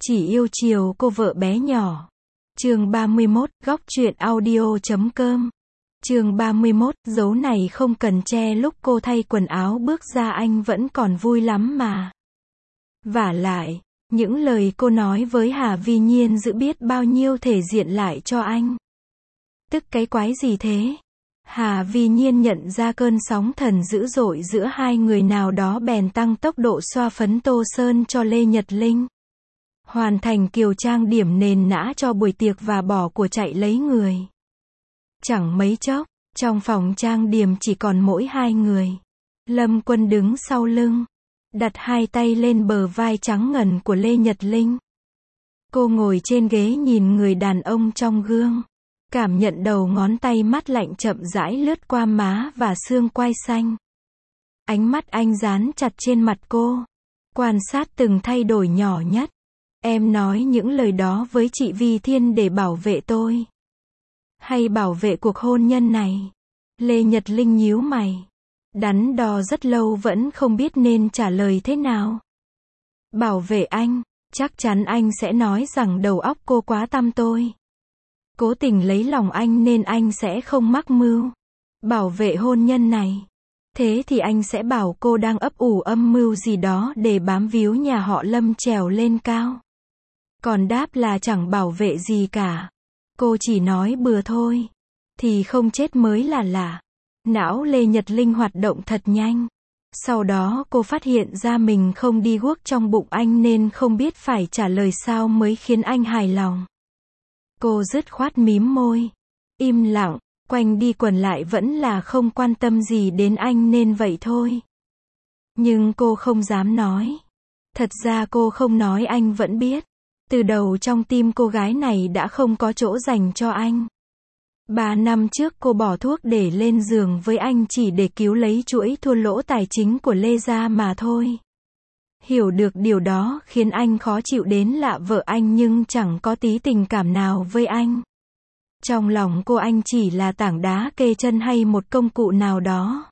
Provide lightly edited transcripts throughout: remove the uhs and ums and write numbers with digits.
Chỉ yêu chiều cô vợ bé nhỏ. Chương 31, góc truyện audio.com. Chương 31, dấu này không cần che lúc cô thay quần áo bước ra anh vẫn còn vui lắm mà. Vả lại, những lời cô nói với Hà Vi Nhiên giữ biết bao nhiêu thể diện lại cho anh. Tức cái quái gì thế? Hà Vi Nhiên nhận ra cơn sóng thần dữ dội giữa hai người nào đó bèn tăng tốc độ xoa phấn tô sơn cho Lê Nhật Linh. Hoàn thành kiều trang điểm nền nã cho buổi tiệc và bỏ của chạy lấy người. Chẳng mấy chốc, trong phòng trang điểm chỉ còn mỗi hai người. Lâm Quân đứng sau lưng, đặt hai tay lên bờ vai trắng ngần của Lê Nhật Linh. Cô ngồi trên ghế nhìn người đàn ông trong gương. Cảm nhận đầu ngón tay mát lạnh chậm rãi lướt qua má và xương quai xanh. Ánh mắt anh dán chặt trên mặt cô. Quan sát từng thay đổi nhỏ nhất. Em nói những lời đó với chị Vi Thiên để bảo vệ tôi. Hay bảo vệ cuộc hôn nhân này? Lê Nhật Linh nhíu mày. Đắn đo rất lâu vẫn không biết nên trả lời thế nào. Bảo vệ anh, chắc chắn anh sẽ nói rằng đầu óc cô quá tăm tôi. Cố tình lấy lòng anh nên anh sẽ không mắc mưu. Bảo vệ hôn nhân này. Thế thì anh sẽ bảo cô đang ấp ủ âm mưu gì đó để bám víu nhà họ Lâm trèo lên cao. Còn đáp là chẳng bảo vệ gì cả. Cô chỉ nói bừa thôi. Thì không chết mới là lạ. Não Lê Nhật Linh hoạt động thật nhanh. Sau đó cô phát hiện ra mình không đi guốc trong bụng anh nên không biết phải trả lời sao mới khiến anh hài lòng. Cô dứt khoát mím môi. Im lặng, quanh đi quẩn lại vẫn là không quan tâm gì đến anh nên vậy thôi. Nhưng cô không dám nói. Thật ra cô không nói anh vẫn biết. Từ đầu trong tim cô gái này đã không có chỗ dành cho anh. 3 năm trước cô bỏ thuốc để lên giường với anh chỉ để cứu lấy chuỗi thua lỗ tài chính của Lê gia mà thôi. Hiểu được điều đó khiến anh khó chịu đến lạ vợ anh nhưng chẳng có tí tình cảm nào với anh. Trong lòng cô anh chỉ là tảng đá kê chân hay một công cụ nào đó.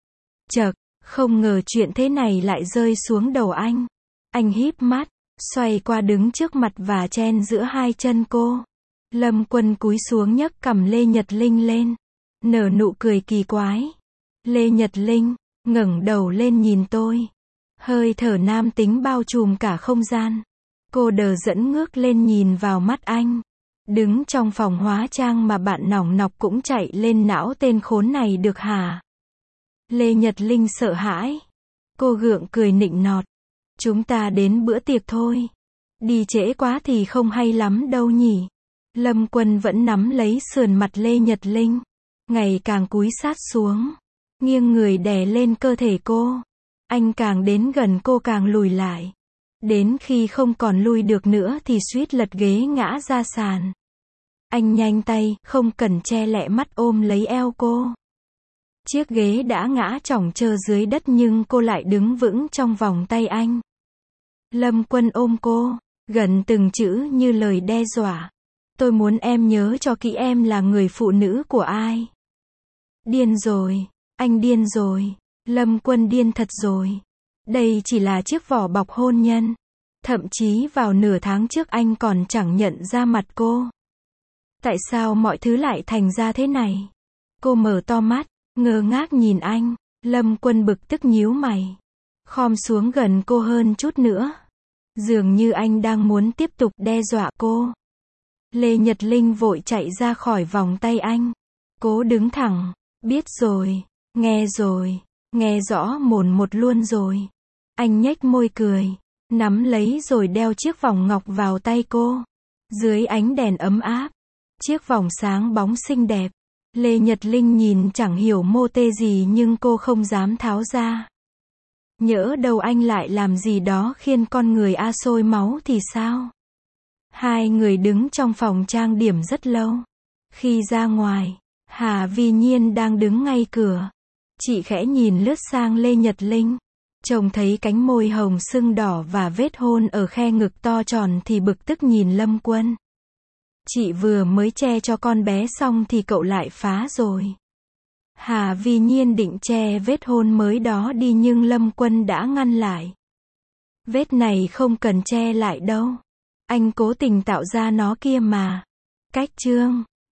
Chợt, không ngờ chuyện thế này lại rơi xuống đầu anh. Anh híp mắt, xoay qua đứng trước mặt và chen giữa hai chân cô. Lâm Quân cúi xuống nhấc cằm Lê Nhật Linh lên. Nở nụ cười kỳ quái. Lê Nhật Linh, ngẩng đầu lên nhìn tôi. Hơi thở nam tính bao trùm cả không gian. Cô đờ đẫn ngước lên nhìn vào mắt anh. Đứng trong phòng hóa trang mà bạn nòng nọc cũng chạy lên não tên khốn này được hả? Lê Nhật Linh sợ hãi. Cô gượng cười nịnh nọt. Chúng ta đến bữa tiệc thôi. Đi trễ quá thì không hay lắm đâu nhỉ. Lâm Quân vẫn nắm lấy sườn mặt Lê Nhật Linh. Ngày càng cúi sát xuống. Nghiêng người đè lên cơ thể cô. Anh càng đến gần cô càng lùi lại. Đến khi không còn lui được nữa thì suýt lật ghế ngã ra sàn. Anh nhanh tay, không cần che lẹ mắt ôm lấy eo cô. Chiếc ghế đã ngã chỏng trơ dưới đất nhưng cô lại đứng vững trong vòng tay anh. Lâm Quân ôm cô, gần từng chữ như lời đe dọa. Tôi muốn em nhớ cho kỹ em là người phụ nữ của ai. Điên rồi, anh điên rồi. Lâm Quân điên thật rồi. Đây chỉ là chiếc vỏ bọc hôn nhân. Thậm chí vào nửa tháng trước anh còn chẳng nhận ra mặt cô. Tại sao mọi thứ lại thành ra thế này? Cô mở to mắt, ngơ ngác nhìn anh. Lâm Quân bực tức nhíu mày. Khom xuống gần cô hơn chút nữa. Dường như anh đang muốn tiếp tục đe dọa cô. Lê Nhật Linh vội chạy ra khỏi vòng tay anh. Cố đứng thẳng. Biết rồi, nghe rõ mồn một luôn rồi. Anh nhếch môi cười. Nắm lấy rồi đeo chiếc vòng ngọc vào tay cô. Dưới ánh đèn ấm áp. Chiếc vòng sáng bóng xinh đẹp. Lê Nhật Linh nhìn chẳng hiểu mô tê gì nhưng cô không dám tháo ra. Nhỡ đâu anh lại làm gì đó khiến con người sôi máu thì sao? Hai người đứng trong phòng trang điểm rất lâu. Khi ra ngoài, Hà Vi Nhiên đang đứng ngay cửa. Chị khẽ nhìn lướt sang Lê Nhật Linh. Trông thấy cánh môi hồng sưng đỏ và vết hôn ở khe ngực to tròn thì bực tức nhìn Lâm Quân. Chị vừa mới che cho con bé xong thì cậu lại phá rồi. Hà Vi Nhiên định che vết hôn mới đó đi nhưng Lâm Quân đã ngăn lại. Vết này không cần che lại đâu. Anh cố tình tạo ra nó kia mà. Cách chương